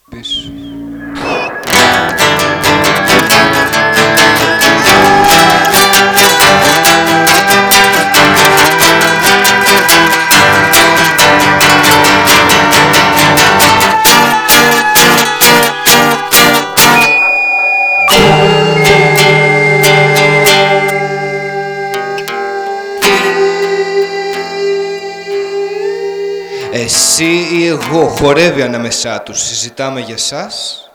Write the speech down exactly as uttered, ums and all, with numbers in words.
πεις. Εσύ ή εγώ, χορεύει ανάμεσά τους, συζητάμε για σας.